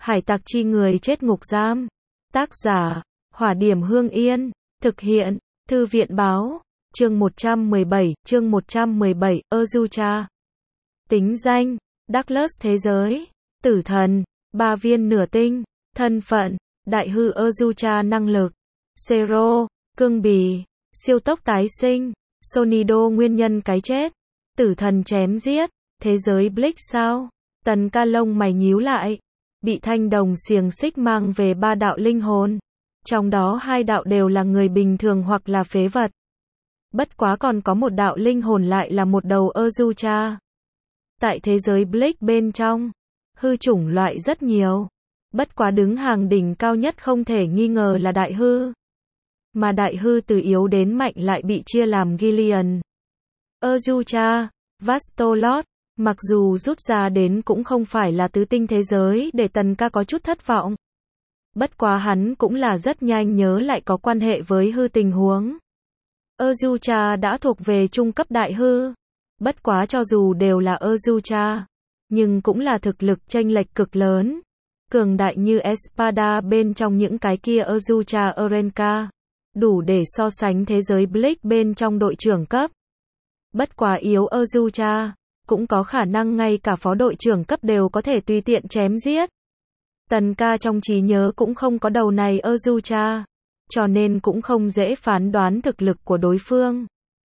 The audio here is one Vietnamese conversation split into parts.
Hải tặc chi người chết ngục giam. Tác giả, Hỏa Điểm Hương Yên. Thực hiện, Thư viện báo. Chương 117, Azucha. Tính danh, Douglas thế giới. Tử thần, 3 viên nửa tinh. Thân phận, đại hư Azucha năng lực. Zero, cương bì, siêu tốc tái sinh. Sonido nguyên nhân cái chết. Tử thần chém giết. Thế giới Blix sao? Tần Ca lông mày nhíu lại. Bị thanh đồng xiềng xích mang về 3 đạo linh hồn. Trong đó 2 đạo đều là người bình thường hoặc là phế vật. Bất quá còn có một đạo linh hồn lại là một đầu Azucha. Tại thế giới Blix bên trong, hư chủng loại rất nhiều. Bất quá đứng hàng đỉnh cao nhất không thể nghi ngờ là đại hư. Mà đại hư từ yếu đến mạnh lại bị chia làm Gillian, Azucha, Vastolot. Mặc dù rút ra đến cũng không phải là tứ tinh thế giới để Tần Ca có chút thất vọng. Bất quá hắn cũng là rất nhanh nhớ lại có quan hệ với hư tình huống. Azucha đã thuộc về trung cấp đại hư. Bất quá cho dù đều là Azucha, nhưng cũng là thực lực chênh lệch cực lớn. Cường đại như Espada bên trong những cái kia Azucha Orenka, đủ để so sánh thế giới Blix bên trong đội trưởng cấp. Bất quá yếu Azucha, cũng có khả năng ngay cả phó đội trưởng cấp đều có thể tùy tiện chém giết. Tần Ca trong trí nhớ cũng không có đầu này Azucha, cho nên cũng không dễ phán đoán thực lực của đối phương.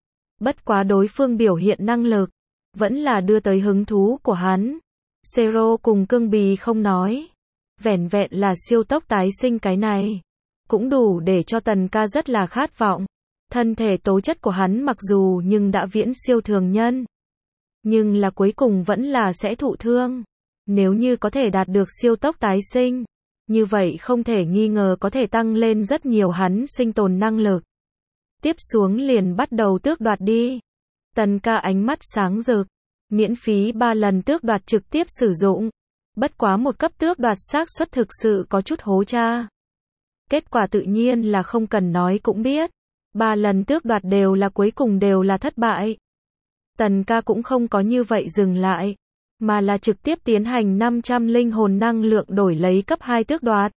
Bất quá đối phương biểu hiện năng lực, vẫn là đưa tới hứng thú của hắn. Zero cùng cương bì không nói. Vẻn vẹn là siêu tốc tái sinh cái này, cũng đủ để cho Tần Ca rất là khát vọng. Thân thể tố chất của hắn mặc dù nhưng đã viễn siêu thường nhân, nhưng là cuối cùng vẫn là sẽ thụ thương. Nếu như có thể đạt được siêu tốc tái sinh, như vậy không thể nghi ngờ có thể tăng lên rất nhiều hắn sinh tồn năng lực. Tiếp xuống liền bắt đầu tước đoạt đi. Tần Ca ánh mắt sáng rực. Miễn phí 3 lần tước đoạt trực tiếp sử dụng. Bất quá một cấp tước đoạt xác suất thực sự có chút hố cha. Kết quả tự nhiên là không cần nói cũng biết. 3 lần tước đoạt đều là cuối cùng đều là thất bại. Tần Ca cũng không có như vậy dừng lại, mà là trực tiếp tiến hành 500 linh hồn năng lượng đổi lấy cấp 2 tước đoạt.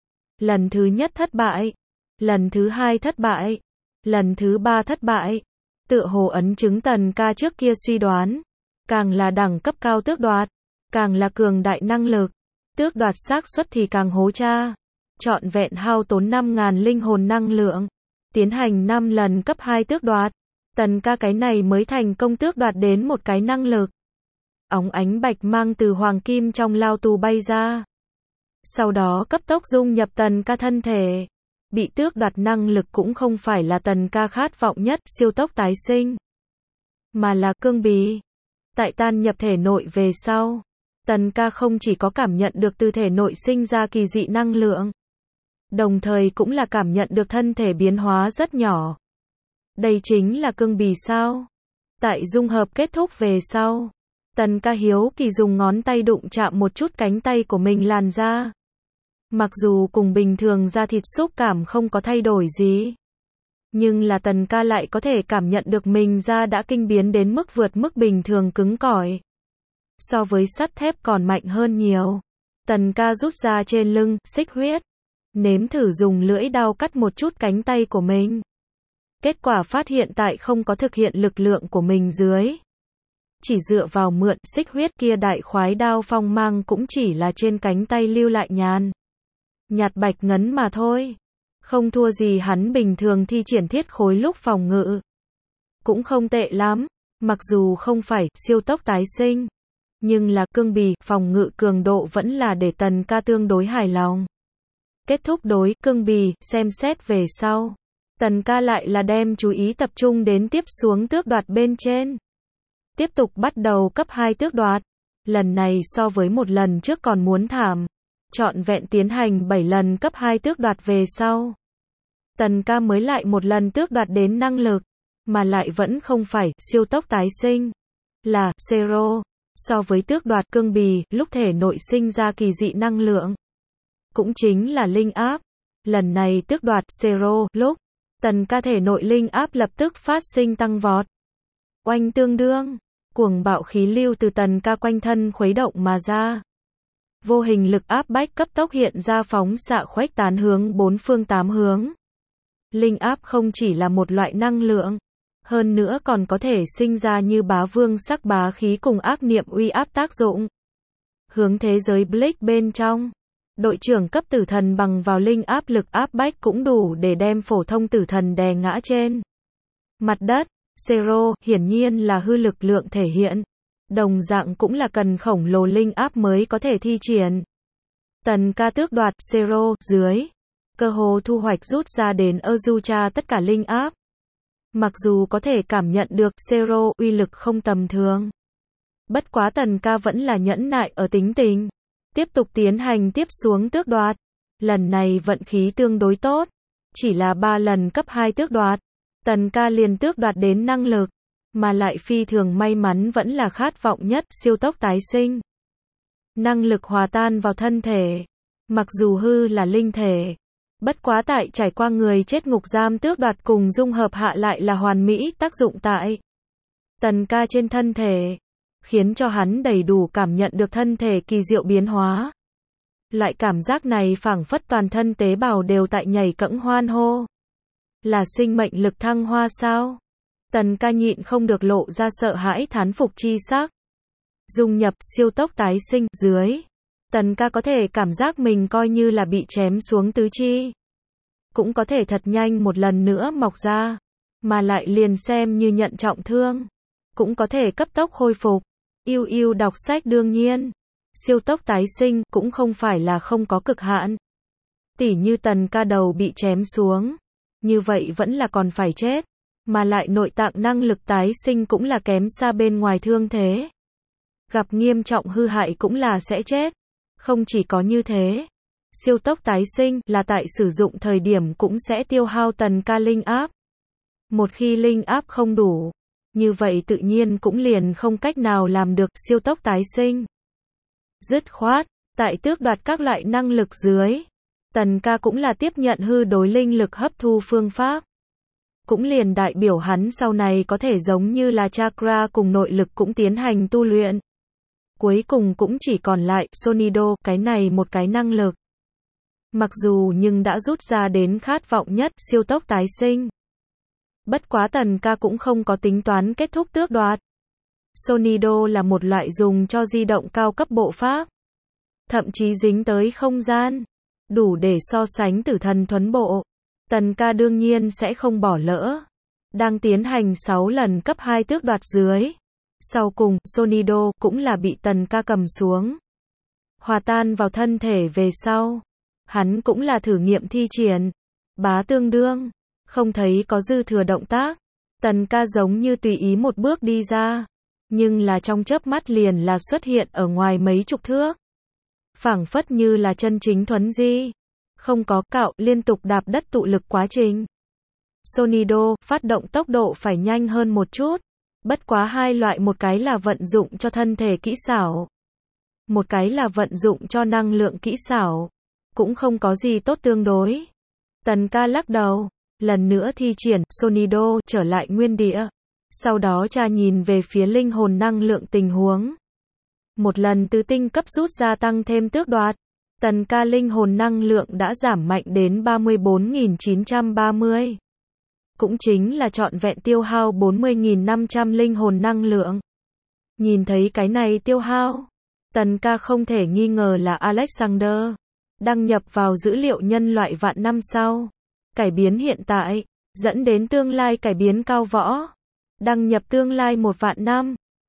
Lần thứ nhất thất bại, lần thứ 2 thất bại, lần thứ 3 thất bại. Tựa hồ ấn chứng Tần Ca trước kia suy đoán, càng là đẳng cấp cao tước đoạt, càng là cường đại năng lực, tước đoạt xác suất thì càng hố cha. Trọn vẹn hao tốn 5.000 linh hồn năng lượng, tiến hành 5 lần cấp 2 tước đoạt. Tần Ca cái này mới thành công tước đoạt đến một cái năng lực. Óng ánh bạch mang từ hoàng kim trong lao tù bay ra. Sau đó cấp tốc dung nhập Tần Ca thân thể. Bị tước đoạt năng lực cũng không phải là Tần Ca khát vọng nhất siêu tốc tái sinh, mà là cương bì. Tại tan nhập thể nội về sau, Tần Ca không chỉ có cảm nhận được từ thể nội sinh ra kỳ dị năng lượng, đồng thời cũng là cảm nhận được thân thể biến hóa rất nhỏ. Đây chính là cương bì sao? Tại dung hợp kết thúc về sau, Tần Ca hiếu kỳ dùng ngón tay đụng chạm một chút cánh tay của mình làn da. Mặc dù cùng bình thường da thịt xúc cảm không có thay đổi gì, nhưng là Tần Ca lại có thể cảm nhận được mình da đã kinh biến đến mức vượt mức bình thường cứng cỏi. So với sắt thép còn mạnh hơn nhiều. Tần Ca rút ra trên lưng, xích huyết. Nếm thử dùng lưỡi dao cắt một chút cánh tay của mình. Kết quả phát hiện tại không có thực hiện lực lượng của mình dưới. Chỉ dựa vào mượn xích huyết kia đại khoái đao phong mang cũng chỉ là trên cánh tay lưu lại nhạt bạch ngấn mà thôi. Không thua gì hắn bình thường thi triển thiết khối lúc phòng ngự. Cũng không tệ lắm, mặc dù không phải siêu tốc tái sinh, nhưng là cương bì, phòng ngự cường độ vẫn là để Tần Ca tương đối hài lòng. Kết thúc đối cương bì, xem xét về sau. Tần Ca lại là đem chú ý tập trung đến tiếp xuống tước đoạt bên trên. Tiếp tục bắt đầu cấp 2 tước đoạt. Lần này so với một lần trước còn muốn thảm. Trọn vẹn tiến hành 7 lần cấp 2 tước đoạt về sau. Tần Ca mới lại một lần tước đoạt đến năng lực, mà lại vẫn không phải siêu tốc tái sinh, là Zero. So với tước đoạt cương bì, lúc thể nội sinh ra kỳ dị năng lượng, cũng chính là linh áp. Lần này tước đoạt Zero lúc, Tần Ca thể nội linh áp lập tức phát sinh tăng vọt. Oanh tương đương, cuồng bạo khí lưu từ Tần Ca quanh thân khuấy động mà ra. Vô hình lực áp bách cấp tốc hiện ra phóng xạ khuếch tán hướng bốn phương tám hướng. Linh áp không chỉ là một loại năng lượng, hơn nữa còn có thể sinh ra như bá vương sắc bá khí cùng ác niệm uy áp tác dụng. Hướng thế giới Blake bên trong, đội trưởng cấp tử thần bằng vào linh áp lực áp bách cũng đủ để đem phổ thông tử thần đè ngã trên mặt đất. Zero, hiển nhiên là hư lực lượng thể hiện. Đồng dạng cũng là cần khổng lồ linh áp mới có thể thi triển. Tần ca tước đoạt, Zero, dưới. Cơ hồ thu hoạch rút ra đến Azucha tất cả linh áp. Mặc dù có thể cảm nhận được, Zero, uy lực không tầm thường. Bất quá tần ca vẫn là nhẫn nại ở tính tình. Tiếp tục tiến hành tiếp xuống tước đoạt. Lần này vận khí tương đối tốt. Chỉ là 3 lần cấp 2 tước đoạt. Tần ca liền tước đoạt đến năng lực. Mà lại phi thường may mắn vẫn là khát vọng nhất, siêu tốc tái sinh. Năng lực hòa tan vào thân thể. Mặc dù hư là linh thể. Bất quá tại trải qua người chết ngục giam tước đoạt cùng dung hợp hạ lại là hoàn mỹ tác dụng tại tần ca trên thân thể. Khiến cho hắn đầy đủ cảm nhận được thân thể kỳ diệu biến hóa. Loại cảm giác này phảng phất toàn thân tế bào đều tại nhảy cẫng hoan hô. Là sinh mệnh lực thăng hoa sao? Tần ca nhịn không được lộ ra sợ hãi thán phục chi sắc. Dung nhập siêu tốc tái sinh dưới. Tần ca có thể cảm giác mình coi như là bị chém xuống tứ chi. Cũng có thể thật nhanh một lần nữa mọc ra. Mà lại liền xem như nhận trọng thương. Cũng có thể cấp tốc khôi phục. Yêu yêu đọc sách đương nhiên. Siêu tốc tái sinh cũng không phải là không có cực hạn. Tỉ như tần ca đầu bị chém xuống. Như vậy vẫn là còn phải chết. Mà lại nội tạng năng lực tái sinh cũng là kém xa bên ngoài thương thế. Gặp nghiêm trọng hư hại cũng là sẽ chết. Không chỉ có như thế. Siêu tốc tái sinh là tại sử dụng thời điểm cũng sẽ tiêu hao tần ca linh áp. Một khi linh áp không đủ. Như vậy tự nhiên cũng liền không cách nào làm được siêu tốc tái sinh. Dứt khoát, tại tước đoạt các loại năng lực dưới. Tần ca cũng là tiếp nhận hư đối linh lực hấp thu phương pháp. Cũng liền đại biểu hắn sau này có thể giống như là chakra cùng nội lực cũng tiến hành tu luyện. Cuối cùng cũng chỉ còn lại Sonido, cái này một cái năng lực. Mặc dù nhưng đã rút ra đến khát vọng nhất, siêu tốc tái sinh. Bất quá tần ca cũng không có tính toán kết thúc tước đoạt. Sonido là một loại dùng cho di động cao cấp bộ pháp. Thậm chí dính tới không gian. Đủ để so sánh tử thần thuấn bộ. Tần ca đương nhiên sẽ không bỏ lỡ. Đang tiến hành 6 lần cấp 2 tước đoạt dưới. Sau cùng, Sonido cũng là bị tần ca cầm xuống. Hòa tan vào thân thể về sau. Hắn cũng là thử nghiệm thi triển. Bá tương đương. Không thấy có dư thừa động tác. Tần ca giống như tùy ý một bước đi ra. Nhưng là trong chớp mắt liền là xuất hiện ở ngoài mấy chục thước. Phảng phất như là chân chính thuấn di. Không có cạo, liên tục đạp đất tụ lực quá trình. Sonido, phát động tốc độ phải nhanh hơn một chút. Bất quá hai loại, một cái là vận dụng cho thân thể kỹ xảo. Một cái là vận dụng cho năng lượng kỹ xảo. Cũng không có gì tốt tương đối. Tần ca lắc đầu. Lần nữa thi triển, Sonido, trở lại nguyên địa. Sau đó tra nhìn về phía linh hồn năng lượng tình huống. Một lần từ tinh cấp rút ra tăng thêm tước đoạt. Tần ca linh hồn năng lượng đã giảm mạnh đến 34.930. Cũng chính là trọn vẹn tiêu hao 40.500 linh hồn năng lượng. Nhìn thấy cái này tiêu hao. Tần ca không thể nghi ngờ là Alexander. Đăng nhập vào dữ liệu nhân loại vạn năm sau. Cải biến hiện tại. Dẫn đến tương lai cải biến cao võ. Đăng nhập tương lai 1 vạn năm.